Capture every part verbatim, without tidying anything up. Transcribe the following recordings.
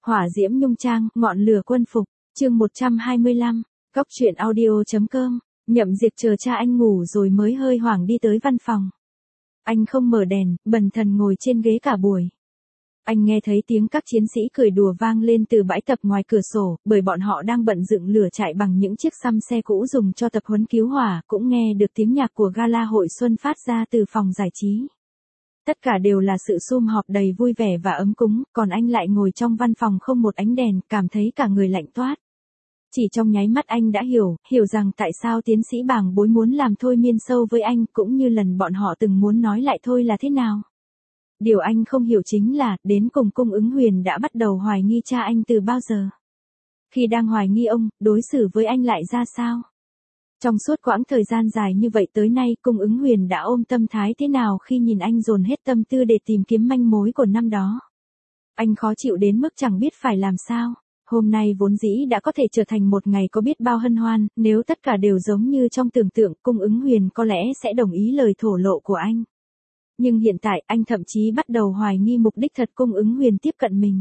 Hỏa diễm nhung trang, ngọn lửa quân phục, chương một trăm hai mươi lăm, Cóc truyện audio.com, Nhậm Diệt chờ cha anh ngủ rồi mới hơi hoảng đi tới văn phòng. Anh không mở đèn, bần thần ngồi trên ghế cả buổi. Anh nghe thấy tiếng các chiến sĩ cười đùa vang lên từ bãi tập ngoài cửa sổ, bởi bọn họ đang bận dựng lửa trại bằng những chiếc xăm xe cũ dùng cho tập huấn cứu hỏa, cũng nghe được tiếng nhạc của gala hội xuân phát ra từ phòng giải trí. Tất cả đều là sự sum họp đầy vui vẻ và ấm cúng, còn anh lại ngồi trong văn phòng không một ánh đèn, cảm thấy cả người lạnh toát. Chỉ trong nháy mắt anh đã hiểu, hiểu rằng tại sao tiến sĩ Bàng Bối muốn làm thôi miên sâu với anh, cũng như lần bọn họ từng muốn nói lại thôi là thế nào. Điều anh không hiểu chính là, đến cùng Cung Ứng Huyền đã bắt đầu hoài nghi cha anh từ bao giờ. Khi đang hoài nghi ông, đối xử với anh lại ra sao? Trong suốt quãng thời gian dài như vậy tới nay, Cung Ứng Huyền đã ôm tâm thái thế nào khi nhìn anh dồn hết tâm tư để tìm kiếm manh mối của năm đó? Anh khó chịu đến mức chẳng biết phải làm sao. Hôm nay vốn dĩ đã có thể trở thành một ngày có biết bao hân hoan, nếu tất cả đều giống như trong tưởng tượng, Cung Ứng Huyền có lẽ sẽ đồng ý lời thổ lộ của anh. Nhưng hiện tại, anh thậm chí bắt đầu hoài nghi mục đích thật Cung Ứng Huyền tiếp cận mình.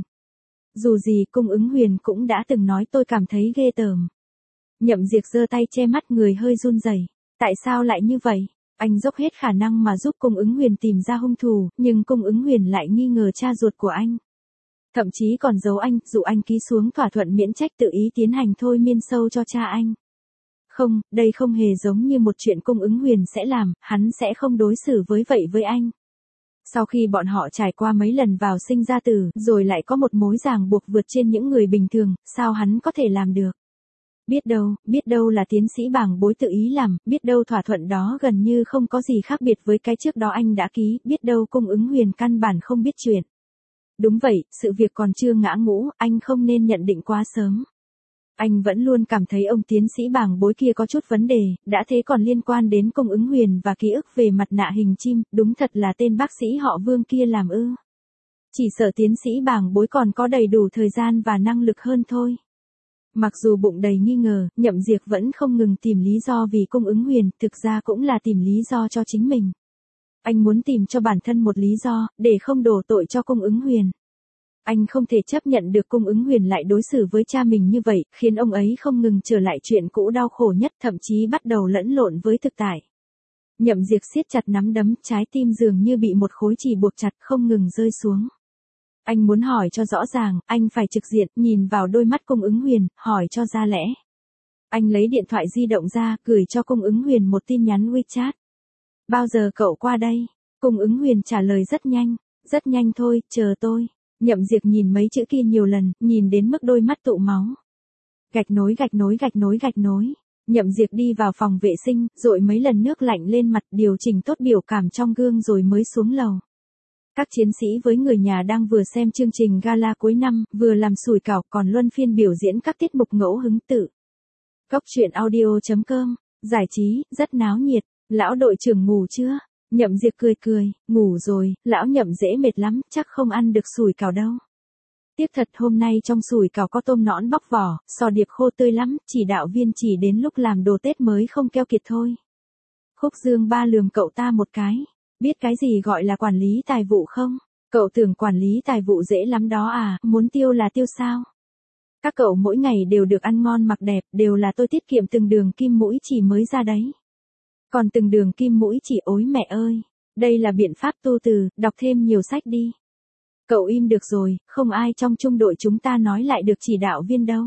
Dù gì, Cung Ứng Huyền cũng đã từng nói tôi cảm thấy ghê tởm. Nhậm Diệt giơ tay che mắt, người hơi run rẩy. Tại sao lại như vậy? Anh dốc hết khả năng mà giúp Cung Ứng Huyền tìm ra hung thủ, nhưng Cung Ứng Huyền lại nghi ngờ cha ruột của anh. Thậm chí còn giấu anh, dụ anh ký xuống thỏa thuận miễn trách tự ý tiến hành thôi miên sâu cho cha anh. Không, đây không hề giống như một chuyện Cung Ứng Huyền sẽ làm, hắn sẽ không đối xử với vậy với anh. Sau khi bọn họ trải qua mấy lần vào sinh ra tử, rồi lại có một mối ràng buộc vượt trên những người bình thường, sao hắn có thể làm được? Biết đâu, biết đâu là tiến sĩ Bàng Bối tự ý làm, biết đâu thỏa thuận đó gần như không có gì khác biệt với cái trước đó anh đã ký, biết đâu Cung Ứng Huyền căn bản không biết chuyện. Đúng vậy, sự việc còn chưa ngã ngũ, anh không nên nhận định quá sớm. Anh vẫn luôn cảm thấy ông tiến sĩ Bàng Bối kia có chút vấn đề, đã thế còn liên quan đến Cung Ứng Huyền và ký ức về mặt nạ hình chim, đúng thật là tên bác sĩ họ Vương kia làm ư. Chỉ sợ tiến sĩ Bàng Bối còn có đầy đủ thời gian và năng lực hơn thôi. Mặc dù bụng đầy nghi ngờ, Nhậm Diệt vẫn không ngừng tìm lý do vì Cung Ứng Huyền, thực ra cũng là tìm lý do cho chính mình. Anh muốn tìm cho bản thân một lý do, để không đổ tội cho Cung Ứng Huyền. Anh không thể chấp nhận được Cung Ứng Huyền lại đối xử với cha mình như vậy, khiến ông ấy không ngừng trở lại chuyện cũ đau khổ nhất, thậm chí bắt đầu lẫn lộn với thực tại. Nhậm Diệt siết chặt nắm đấm, trái tim dường như bị một khối chì buộc chặt không ngừng rơi xuống. Anh muốn hỏi cho rõ ràng, anh phải trực diện, nhìn vào đôi mắt Cung Ứng Huyền, hỏi cho ra lẽ. Anh lấy điện thoại di động ra, gửi cho Cung Ứng Huyền một tin nhắn WeChat. Bao giờ cậu qua đây? Cung Ứng Huyền trả lời rất nhanh, rất nhanh thôi, chờ tôi. Nhậm Diệt nhìn mấy chữ kia nhiều lần, nhìn đến mức đôi mắt tụ máu. Gạch nối gạch nối gạch nối gạch nối. Nhậm Diệt đi vào phòng vệ sinh, dội mấy lần nước lạnh lên mặt, điều chỉnh tốt biểu cảm trong gương rồi mới xuống lầu. Các chiến sĩ với người nhà đang vừa xem chương trình gala cuối năm, vừa làm sủi cảo, còn luân phiên biểu diễn các tiết mục ngẫu hứng tự. Cóc truyện audio.com, giải trí, rất náo nhiệt. Lão đội trưởng ngủ chưa? Nhậm Diệt cười cười, ngủ rồi, lão Nhậm dễ mệt lắm, chắc không ăn được sủi cảo đâu. Tiếc thật hôm nay trong sủi cảo có tôm nõn bóc vỏ, sò điệp khô tươi lắm, chỉ đạo viên chỉ đến lúc làm đồ Tết mới không keo kiệt thôi. Khúc Dương Ba lườm cậu ta một cái, biết cái gì gọi là quản lý tài vụ không? Cậu tưởng quản lý tài vụ dễ lắm đó à, muốn tiêu là tiêu sao? Các cậu mỗi ngày đều được ăn ngon mặc đẹp, đều là tôi tiết kiệm từng đường kim mũi chỉ mới ra đấy. Còn từng đường kim mũi chỉ ối mẹ ơi, đây là biện pháp tu từ, đọc thêm nhiều sách đi. Cậu im được rồi, không ai trong trung đội chúng ta nói lại được chỉ đạo viên đâu.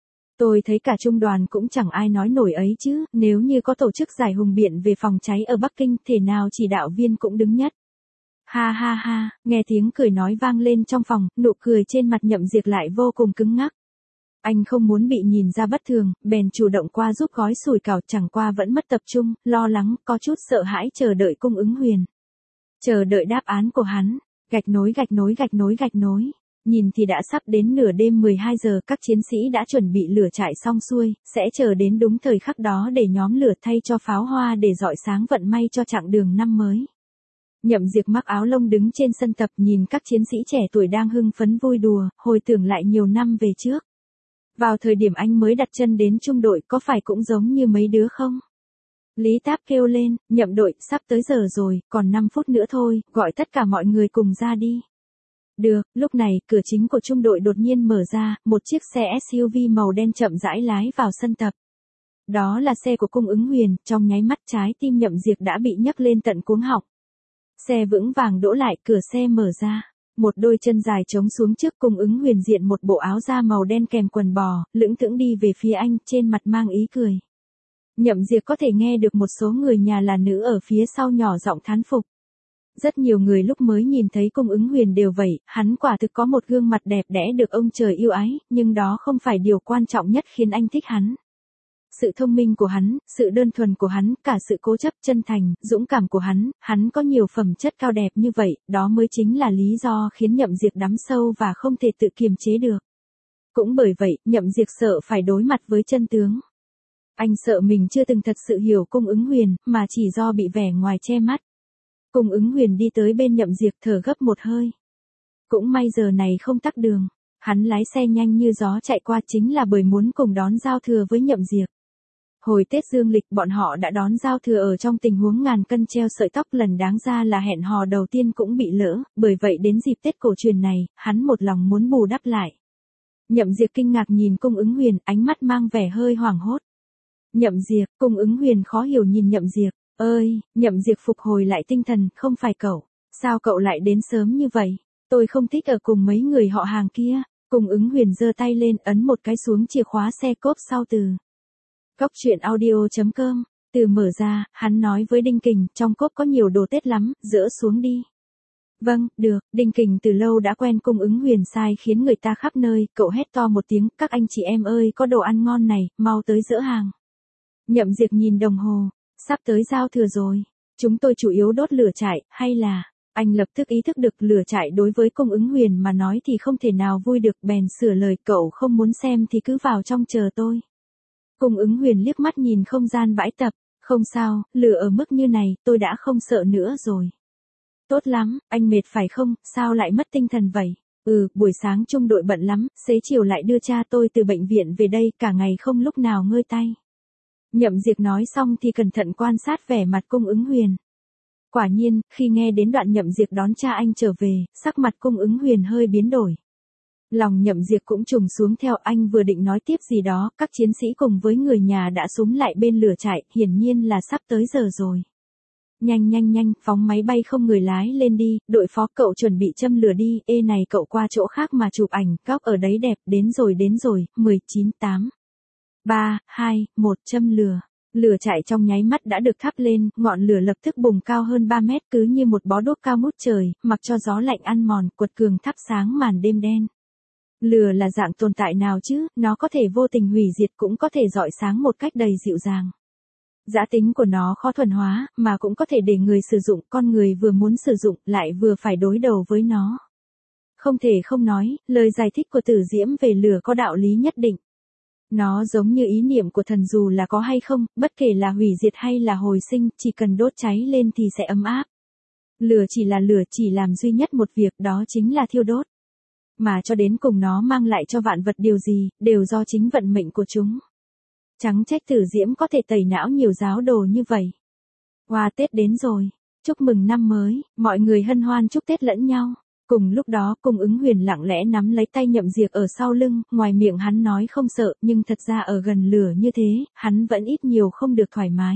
Tôi thấy cả trung đoàn cũng chẳng ai nói nổi ấy chứ, nếu như có tổ chức giải hùng biện về phòng cháy ở Bắc Kinh, thể nào chỉ đạo viên cũng đứng nhất. Ha ha ha, nghe tiếng cười nói vang lên trong phòng, nụ cười trên mặt Nhậm Diệt lại vô cùng cứng ngắc. Anh không muốn bị nhìn ra bất thường, bèn chủ động qua giúp gói sủi cảo, chẳng qua vẫn mất tập trung, lo lắng, có chút sợ hãi chờ đợi Cung Ứng Huyền. Chờ đợi đáp án của hắn, gạch nối gạch nối gạch nối gạch nối. Nhìn thì đã sắp đến nửa đêm mười hai giờ, các chiến sĩ đã chuẩn bị lửa trại xong xuôi, sẽ chờ đến đúng thời khắc đó để nhóm lửa thay cho pháo hoa để rọi sáng vận may cho chặng đường năm mới. Nhậm Diệt mặc áo lông đứng trên sân tập nhìn các chiến sĩ trẻ tuổi đang hưng phấn vui đùa, hồi tưởng lại nhiều năm về trước. Vào thời điểm anh mới đặt chân đến trung đội có phải cũng giống như mấy đứa không? Lý Táp kêu lên, Nhậm đội, sắp tới giờ rồi, còn năm phút nữa thôi, gọi tất cả mọi người cùng ra đi. Được, lúc này, cửa chính của trung đội đột nhiên mở ra, một chiếc xe ét u vê màu đen chậm rãi lái vào sân tập. Đó là xe của Cung Ứng Huyền, trong nháy mắt trái tim Nhậm Diệp đã bị nhấc lên tận cuống họng. Xe vững vàng đỗ lại, cửa xe mở ra. Một đôi chân dài trống xuống trước. Cung Ứng Huyền diện một bộ áo da màu đen kèm quần bò, lững thững đi về phía anh, trên mặt mang ý cười. Nhậm Diệp có thể nghe được một số người nhà là nữ ở phía sau nhỏ giọng thán phục. Rất nhiều người lúc mới nhìn thấy Cung Ứng Huyền đều vậy, hắn quả thực có một gương mặt đẹp đẽ được ông trời yêu ái, nhưng đó không phải điều quan trọng nhất khiến anh thích hắn. Sự thông minh của hắn, sự đơn thuần của hắn, cả sự cố chấp, chân thành, dũng cảm của hắn, hắn có nhiều phẩm chất cao đẹp như vậy, đó mới chính là lý do khiến Nhậm Diệp đắm sâu và không thể tự kiềm chế được. Cũng bởi vậy, Nhậm Diệp sợ phải đối mặt với chân tướng. Anh sợ mình chưa từng thật sự hiểu Cung Ứng Huyền, mà chỉ do bị vẻ ngoài che mắt. Cung Ứng Huyền đi tới bên Nhậm Diệp thở gấp một hơi. Cũng may giờ này không tắc đường, hắn lái xe nhanh như gió chạy qua chính là bởi muốn cùng đón giao thừa với Nhậm Diệp. Hồi Tết dương lịch bọn họ đã đón giao thừa ở trong tình huống ngàn cân treo sợi tóc, lần đáng ra là hẹn hò đầu tiên cũng bị lỡ, bởi vậy đến dịp Tết cổ truyền này, hắn một lòng muốn bù đắp lại. Nhậm Diệp kinh ngạc nhìn Cung Ứng Huyền, ánh mắt mang vẻ hơi hoảng hốt. Nhậm Diệp, Cung Ứng Huyền khó hiểu nhìn Nhậm Diệp, ơi, Nhậm Diệp phục hồi lại tinh thần, không phải cậu, sao cậu lại đến sớm như vậy, tôi không thích ở cùng mấy người họ hàng kia. Cung Ứng Huyền giơ tay lên ấn một cái xuống chìa khóa xe cốp sau từ. Cóc truyện audio chấm com, từ mở ra, hắn nói với Đinh Kình, trong cốp có nhiều đồ Tết lắm, dỡ xuống đi. Vâng, được, Đinh Kình từ lâu đã quen Cung Ứng Huyền sai khiến người ta khắp nơi, cậu hét to một tiếng, các anh chị em ơi có đồ ăn ngon này, mau tới dỡ hàng. Nhậm Diệp nhìn đồng hồ, sắp tới giao thừa rồi, chúng tôi chủ yếu đốt lửa trại, hay là, anh lập tức ý thức được lửa trại đối với Cung Ứng Huyền mà nói thì không thể nào vui được, bèn sửa lời, cậu không muốn xem thì cứ vào trong chờ tôi. Cung Ứng Huyền liếc mắt nhìn không gian bãi tập, không sao, lửa ở mức như này, tôi đã không sợ nữa rồi. Tốt lắm, anh mệt phải không, sao lại mất tinh thần vậy? Ừ, buổi sáng trung đội bận lắm, xế chiều lại đưa cha tôi từ bệnh viện về đây, cả ngày không lúc nào ngơi tay. Nhậm Diệp nói xong thì cẩn thận quan sát vẻ mặt Cung Ứng Huyền. Quả nhiên, khi nghe đến đoạn Nhậm Diệp đón cha anh trở về, sắc mặt Cung Ứng Huyền hơi biến đổi. Lòng Nhậm Diệp cũng trùng xuống theo, anh vừa định nói tiếp gì đó, các chiến sĩ cùng với người nhà đã xúm lại bên lửa trại, hiển nhiên là sắp tới giờ rồi. Nhanh nhanh nhanh, phóng máy bay không người lái lên đi, đội phó cậu chuẩn bị châm lửa đi, ê này cậu qua chỗ khác mà chụp ảnh, góc ở đấy đẹp, đến rồi đến rồi, mười chín, tám, ba, hai, một châm lửa. Lửa trại trong nháy mắt đã được thắp lên, ngọn lửa lập tức bùng cao hơn ba mét cứ như một bó đuốc cao ngút trời, mặc cho gió lạnh ăn mòn, quật cường thắp sáng màn đêm đen. Lửa là dạng tồn tại nào chứ, nó có thể vô tình hủy diệt cũng có thể rọi sáng một cách đầy dịu dàng. Dã tính của nó khó thuần hóa, mà cũng có thể để người sử dụng, con người vừa muốn sử dụng, lại vừa phải đối đầu với nó. Không thể không nói, lời giải thích của Tử Diễm về lửa có đạo lý nhất định. Nó giống như ý niệm của thần dù là có hay không, bất kể là hủy diệt hay là hồi sinh, chỉ cần đốt cháy lên thì sẽ ấm áp. Lửa chỉ là lửa, chỉ làm duy nhất một việc, đó chính là thiêu đốt. Mà cho đến cùng nó mang lại cho vạn vật điều gì, đều do chính vận mệnh của chúng. Chẳng trách Tử Diễm có thể tẩy não nhiều giáo đồ như vậy. Hoa Tết đến rồi, chúc mừng năm mới, mọi người hân hoan chúc Tết lẫn nhau. Cùng lúc đó, Cung Ứng Huyền lặng lẽ nắm lấy tay Nhậm Diệp ở sau lưng, ngoài miệng hắn nói không sợ, nhưng thật ra ở gần lửa như thế, hắn vẫn ít nhiều không được thoải mái.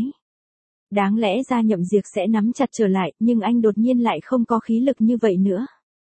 Đáng lẽ ra Nhậm Diệp sẽ nắm chặt trở lại, nhưng anh đột nhiên lại không có khí lực như vậy nữa.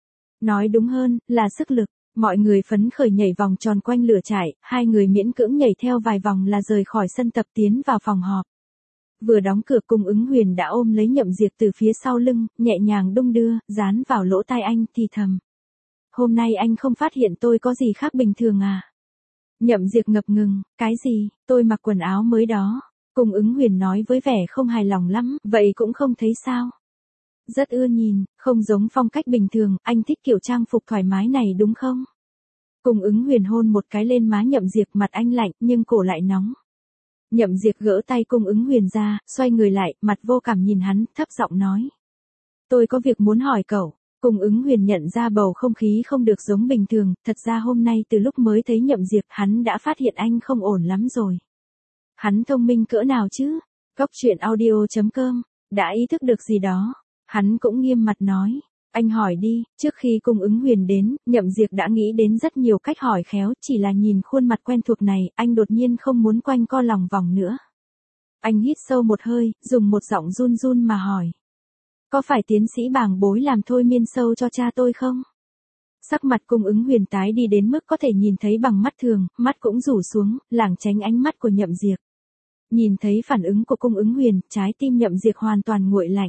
Nói đúng hơn, là sức lực. Mọi người phấn khởi nhảy vòng tròn quanh lửa trại, hai người miễn cưỡng nhảy theo vài vòng là rời khỏi sân tập tiến vào phòng họp. Vừa đóng cửa, Cung Ứng Huyền đã ôm lấy Nhậm Diệp từ phía sau lưng, nhẹ nhàng đung đưa, dán vào lỗ tai anh thì thầm. Hôm nay anh không phát hiện tôi có gì khác bình thường à? Nhậm Diệp ngập ngừng, cái gì, tôi mặc quần áo mới đó. Cung Ứng Huyền nói với vẻ không hài lòng lắm, vậy cũng không thấy sao. Rất ưa nhìn, không giống phong cách bình thường, anh thích kiểu trang phục thoải mái này đúng không? Cung Ứng Huyền hôn một cái lên má Nhậm Diệp, mặt anh lạnh, nhưng cổ lại nóng. Nhậm Diệp gỡ tay Cung Ứng Huyền ra, xoay người lại, mặt vô cảm nhìn hắn, thấp giọng nói. Tôi có việc muốn hỏi cậu. Cung Ứng Huyền nhận ra bầu không khí không được giống bình thường, thật ra hôm nay từ lúc mới thấy Nhậm Diệp, hắn đã phát hiện anh không ổn lắm rồi. Hắn thông minh cỡ nào chứ? Cóc truyện audio chấm com, đã ý thức được gì đó. Hắn cũng nghiêm mặt nói, Anh hỏi đi, trước khi cung ứng huyền đến, Nhậm Diệp đã nghĩ đến rất nhiều cách hỏi khéo, chỉ là nhìn khuôn mặt quen thuộc này, anh đột nhiên không muốn quanh co lòng vòng nữa. Anh hít sâu một hơi, dùng một giọng run run mà hỏi. Có phải tiến sĩ Bàng Bối làm thôi miên sâu cho cha tôi không? Sắc mặt cung ứng huyền tái đi đến mức có thể nhìn thấy bằng mắt thường, mắt cũng rủ xuống, lảng tránh ánh mắt của Nhậm Diệp. Nhìn thấy phản ứng của cung ứng huyền, trái tim Nhậm Diệp hoàn toàn nguội lạnh.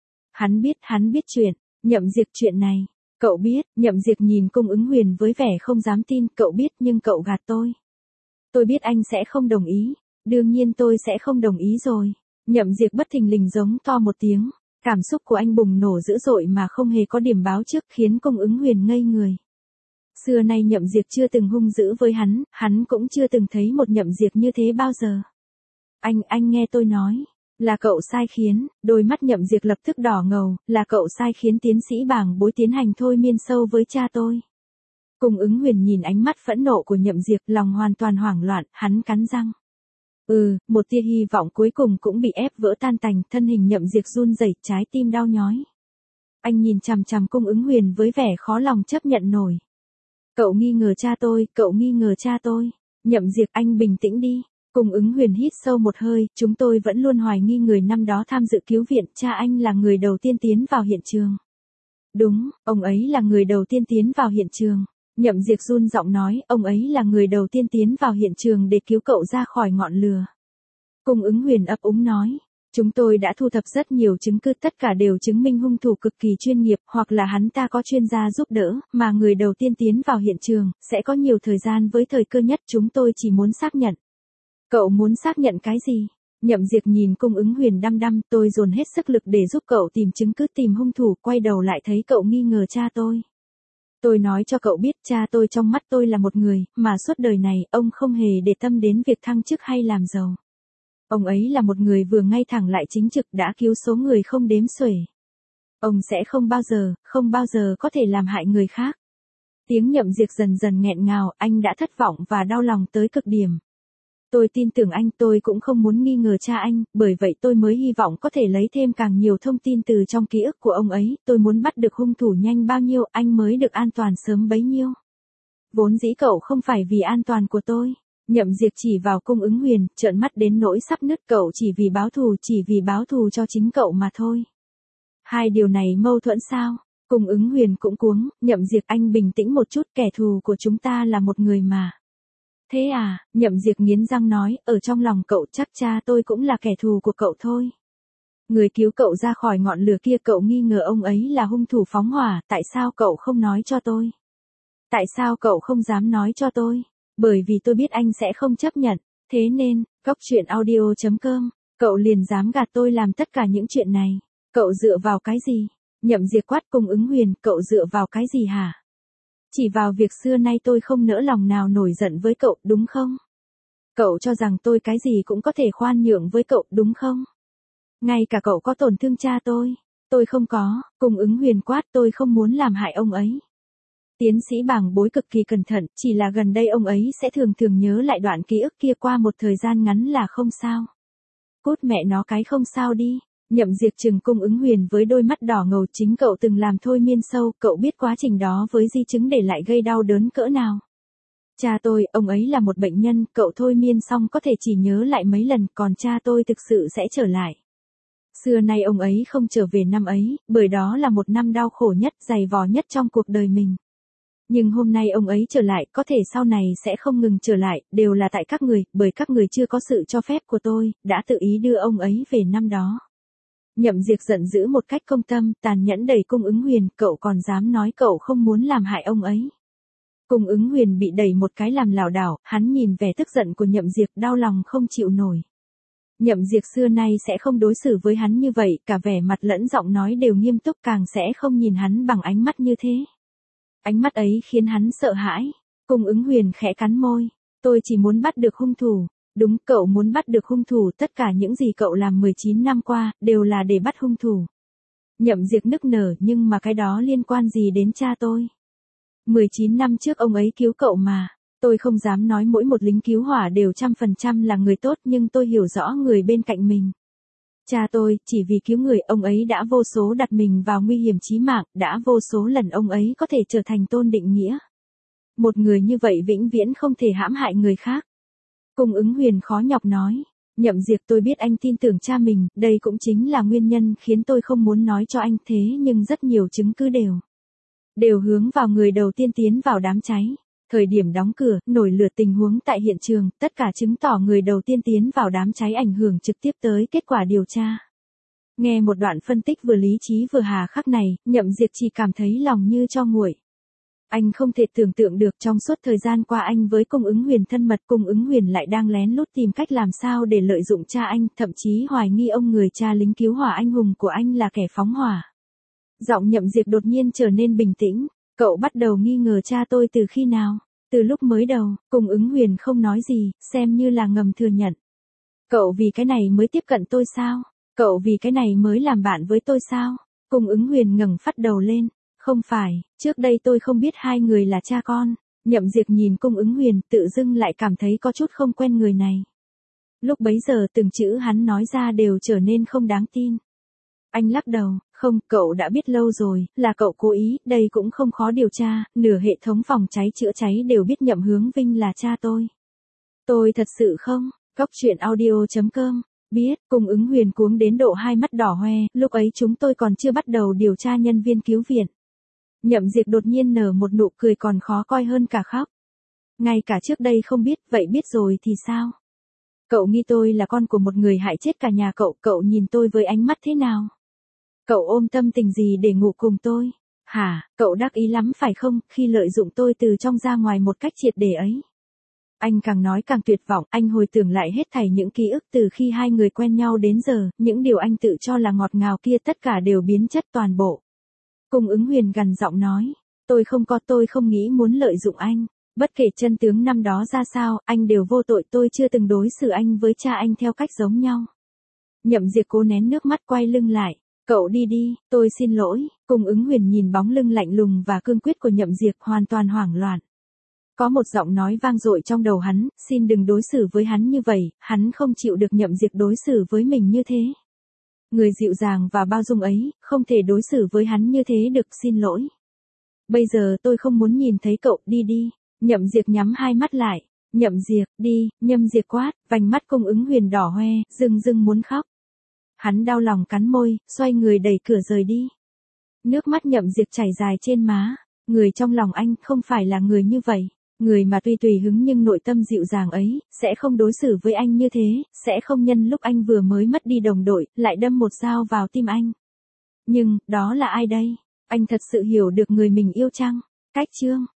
Hắn biết, hắn biết chuyện. Nhậm Diệp chuyện này, cậu biết, Nhậm Diệp nhìn cung ứng huyền với vẻ không dám tin, cậu biết nhưng cậu gạt tôi. Tôi biết anh sẽ không đồng ý, đương nhiên tôi sẽ không đồng ý rồi. Nhậm Diệp bất thình lình giống to một tiếng, cảm xúc của anh bùng nổ dữ dội mà không hề có điểm báo trước khiến cung ứng huyền ngây người. Xưa nay Nhậm Diệp chưa từng hung dữ với hắn, hắn cũng chưa từng thấy một Nhậm Diệp như thế bao giờ. Anh, anh nghe tôi nói. Là cậu sai khiến, đôi mắt Nhậm Diệp lập tức đỏ ngầu, là cậu sai khiến tiến sĩ Bàng Bối tiến hành thôi miên sâu với cha tôi. Cung ứng huyền nhìn ánh mắt phẫn nộ của Nhậm Diệp, lòng hoàn toàn hoảng loạn, hắn cắn răng. Ừ, một tia hy vọng cuối cùng cũng bị ép vỡ tan tành, thân hình Nhậm Diệp run rẩy, trái tim đau nhói. Anh nhìn chằm chằm cung ứng huyền với vẻ khó lòng chấp nhận nổi. Cậu nghi ngờ cha tôi, cậu nghi ngờ cha tôi. Nhậm Diệp, anh bình tĩnh đi. Cung ứng huyền hít sâu một hơi, chúng tôi vẫn luôn hoài nghi người năm đó tham dự cứu viện, cha anh là người đầu tiên tiến vào hiện trường. Đúng, ông ấy là người đầu tiên tiến vào hiện trường. Nhậm Diệp run giọng nói, ông ấy là người đầu tiên tiến vào hiện trường để cứu cậu ra khỏi ngọn lửa. Cung ứng huyền ấp úng nói, chúng tôi đã thu thập rất nhiều chứng cứ, tất cả đều chứng minh hung thủ cực kỳ chuyên nghiệp, hoặc là hắn ta có chuyên gia giúp đỡ, mà người đầu tiên tiến vào hiện trường, sẽ có nhiều thời gian với thời cơ nhất, chúng tôi chỉ muốn xác nhận. Cậu muốn xác nhận cái gì? Nhậm Diệp nhìn cung ứng huyền đăm đăm, tôi dồn hết sức lực để giúp cậu tìm chứng cứ, tìm hung thủ, quay đầu lại thấy cậu nghi ngờ cha tôi. Tôi nói cho cậu biết, cha tôi trong mắt tôi là một người, mà suốt đời này, ông không hề để tâm đến việc thăng chức hay làm giàu. Ông ấy là một người vừa ngay thẳng lại chính trực, đã cứu số người không đếm xuể. Ông sẽ không bao giờ, không bao giờ có thể làm hại người khác. Tiếng Nhậm Diệp dần dần nghẹn ngào, anh đã thất vọng và đau lòng tới cực điểm. Tôi tin tưởng anh, tôi cũng không muốn nghi ngờ cha anh, bởi vậy tôi mới hy vọng có thể lấy thêm càng nhiều thông tin từ trong ký ức của ông ấy, tôi muốn bắt được hung thủ nhanh bao nhiêu, anh mới được an toàn sớm bấy nhiêu. Vốn dĩ cậu không phải vì an toàn của tôi. Nhậm Diệp chỉ vào cung ứng huyền, trợn mắt đến nỗi sắp nứt, cậu chỉ vì báo thù, chỉ vì báo thù cho chính cậu mà thôi. Hai điều này mâu thuẫn sao? Cung ứng huyền cũng cuống, Nhậm Diệp anh bình tĩnh một chút, kẻ thù của chúng ta là một người mà. Thế à, Nhậm Diệp nghiến răng nói, ở trong lòng cậu chắc cha tôi cũng là kẻ thù của cậu thôi. Người cứu cậu ra khỏi ngọn lửa kia, cậu nghi ngờ ông ấy là hung thủ phóng hỏa, tại sao cậu không nói cho tôi? Tại sao cậu không dám nói cho tôi? Bởi vì tôi biết anh sẽ không chấp nhận, thế nên, góc truyện audio chấm com, cậu liền dám gạt tôi làm tất cả những chuyện này. Cậu dựa vào cái gì? Nhậm Diệp quát cung ứng huyền, cậu dựa vào cái gì hả? Chỉ vào việc xưa nay tôi không nỡ lòng nào nổi giận với cậu, đúng không? Cậu cho rằng tôi cái gì cũng có thể khoan nhượng với cậu, đúng không? Ngay cả cậu có tổn thương cha tôi. Tôi không có, cung ứng huyền quát, tôi không muốn làm hại ông ấy. Tiến sĩ Bàng Bối cực kỳ cẩn thận, chỉ là gần đây ông ấy sẽ thường thường nhớ lại đoạn ký ức kia, qua một thời gian ngắn là không sao. Cút mẹ nó cái không sao đi. Nhậm Diệp trừng cung ứng huyền với đôi mắt đỏ ngầu, chính cậu từng làm thôi miên sâu, cậu biết quá trình đó với di chứng để lại gây đau đớn cỡ nào. Cha tôi, ông ấy là một bệnh nhân, cậu thôi miên xong có thể chỉ nhớ lại mấy lần, còn cha tôi thực sự sẽ trở lại. Xưa nay ông ấy không trở về năm ấy, bởi đó là một năm đau khổ nhất, dày vò nhất trong cuộc đời mình. Nhưng hôm nay ông ấy trở lại, có thể sau này sẽ không ngừng trở lại, đều là tại các người, bởi các người chưa có sự cho phép của tôi, đã tự ý đưa ông ấy về năm đó. Nhậm Diệp giận dữ một cách công tâm, tàn nhẫn đẩy cung ứng huyền, cậu còn dám nói cậu không muốn làm hại ông ấy. Cung ứng huyền bị đẩy một cái làm lảo đảo, hắn nhìn vẻ tức giận của Nhậm Diệp, đau lòng không chịu nổi. Nhậm Diệp xưa nay sẽ không đối xử với hắn như vậy, cả vẻ mặt lẫn giọng nói đều nghiêm túc, càng sẽ không nhìn hắn bằng ánh mắt như thế. Ánh mắt ấy khiến hắn sợ hãi. Cung ứng huyền khẽ cắn môi, tôi chỉ muốn bắt được hung thủ. Đúng, cậu muốn bắt được hung thủ, tất cả những gì cậu làm mười chín năm qua, đều là để bắt hung thủ. Nhậm Diệp nức nở, nhưng mà cái đó liên quan gì đến cha tôi? mười chín năm trước ông ấy cứu cậu mà. Tôi không dám nói mỗi một lính cứu hỏa đều trăm phần trăm là người tốt, nhưng tôi hiểu rõ người bên cạnh mình. Cha tôi, chỉ vì cứu người, ông ấy đã vô số đặt mình vào nguy hiểm chí mạng, đã vô số lần ông ấy có thể trở thành Tôn Định Nghĩa. Một người như vậy vĩnh viễn không thể hãm hại người khác. Cung Ứng Huyền khó nhọc nói. Nhậm Diệp, tôi biết anh tin tưởng cha mình, đây cũng chính là nguyên nhân khiến tôi không muốn nói cho anh, thế nhưng rất nhiều chứng cứ đều. Đều hướng vào người đầu tiên tiến vào đám cháy. Thời điểm đóng cửa, nổi lửa, tình huống tại hiện trường, tất cả chứng tỏ người đầu tiên tiến vào đám cháy ảnh hưởng trực tiếp tới kết quả điều tra. Nghe một đoạn phân tích vừa lý trí vừa hà khắc này, Nhậm Diệp chỉ cảm thấy lòng như cho nguội. Anh không thể tưởng tượng được trong suốt thời gian qua anh với Cung Ứng Huyền thân mật, Cung Ứng Huyền lại đang lén lút tìm cách làm sao để lợi dụng cha anh, thậm chí hoài nghi ông người cha lính cứu hỏa anh hùng của anh là kẻ phóng hỏa. Giọng Nhậm Diệp đột nhiên trở nên bình tĩnh. Cậu bắt đầu nghi ngờ cha tôi từ khi nào? Từ lúc mới đầu, Cung Ứng Huyền không nói gì, xem như là ngầm thừa nhận. Cậu vì cái này mới tiếp cận tôi sao? Cậu vì cái này mới làm bạn với tôi sao? Cung Ứng Huyền ngẩng phát đầu lên. Không phải, trước đây tôi không biết hai người là cha con. Nhậm Diệp nhìn Cung Ứng Huyền, tự dưng lại cảm thấy có chút không quen người này. Lúc bấy giờ từng chữ hắn nói ra đều trở nên không đáng tin. Anh lắc đầu, không, cậu đã biết lâu rồi, là cậu cố ý, đây cũng không khó điều tra, nửa hệ thống phòng cháy chữa cháy đều biết Nhậm Hướng Vinh là cha tôi. Tôi thật sự không, Cóc truyện audio chấm com, biết, Cung Ứng Huyền cuống đến độ hai mắt đỏ hoe, lúc ấy chúng tôi còn chưa bắt đầu điều tra nhân viên cứu viện. Nhậm Diệp đột nhiên nở một nụ cười còn khó coi hơn cả khóc. Ngay cả trước đây không biết, vậy biết rồi thì sao? Cậu nghi tôi là con của một người hại chết cả nhà cậu, cậu nhìn tôi với ánh mắt thế nào? Cậu ôm tâm tình gì để ngủ cùng tôi? Hả, cậu đắc ý lắm phải không, khi lợi dụng tôi từ trong ra ngoài một cách triệt để ấy? Anh càng nói càng tuyệt vọng, anh hồi tưởng lại hết thảy những ký ức từ khi hai người quen nhau đến giờ, những điều anh tự cho là ngọt ngào kia tất cả đều biến chất toàn bộ. Cung Ứng Huyền gằn giọng nói, tôi không có, tôi không nghĩ muốn lợi dụng anh. Bất kể chân tướng năm đó ra sao, anh đều vô tội, tôi chưa từng đối xử anh với cha anh theo cách giống nhau. Nhậm Diệp cố nén nước mắt quay lưng lại. Cậu đi đi, tôi xin lỗi. Cung Ứng Huyền nhìn bóng lưng lạnh lùng và cương quyết của Nhậm Diệp hoàn toàn hoảng loạn. Có một giọng nói vang dội trong đầu hắn, xin đừng đối xử với hắn như vậy, hắn không chịu được Nhậm Diệp đối xử với mình như thế. Người dịu dàng và bao dung ấy, không thể đối xử với hắn như thế được, xin lỗi. Bây giờ tôi không muốn nhìn thấy cậu, đi đi. Nhậm Diệp nhắm hai mắt lại. Nhậm Diệp, đi, Nhậm Diệp quát, vành mắt Cung Ứng Huyền đỏ hoe, rưng rưng muốn khóc. Hắn đau lòng cắn môi, xoay người đẩy cửa rời đi. Nước mắt Nhậm Diệp chảy dài trên má. Người trong lòng anh không phải là người như vậy. Người mà tuy tùy hứng nhưng nội tâm dịu dàng ấy, sẽ không đối xử với anh như thế, sẽ không nhân lúc anh vừa mới mất đi đồng đội, lại đâm một dao vào tim anh. Nhưng, đó là ai đây? Anh thật sự hiểu được người mình yêu chăng? Cách chương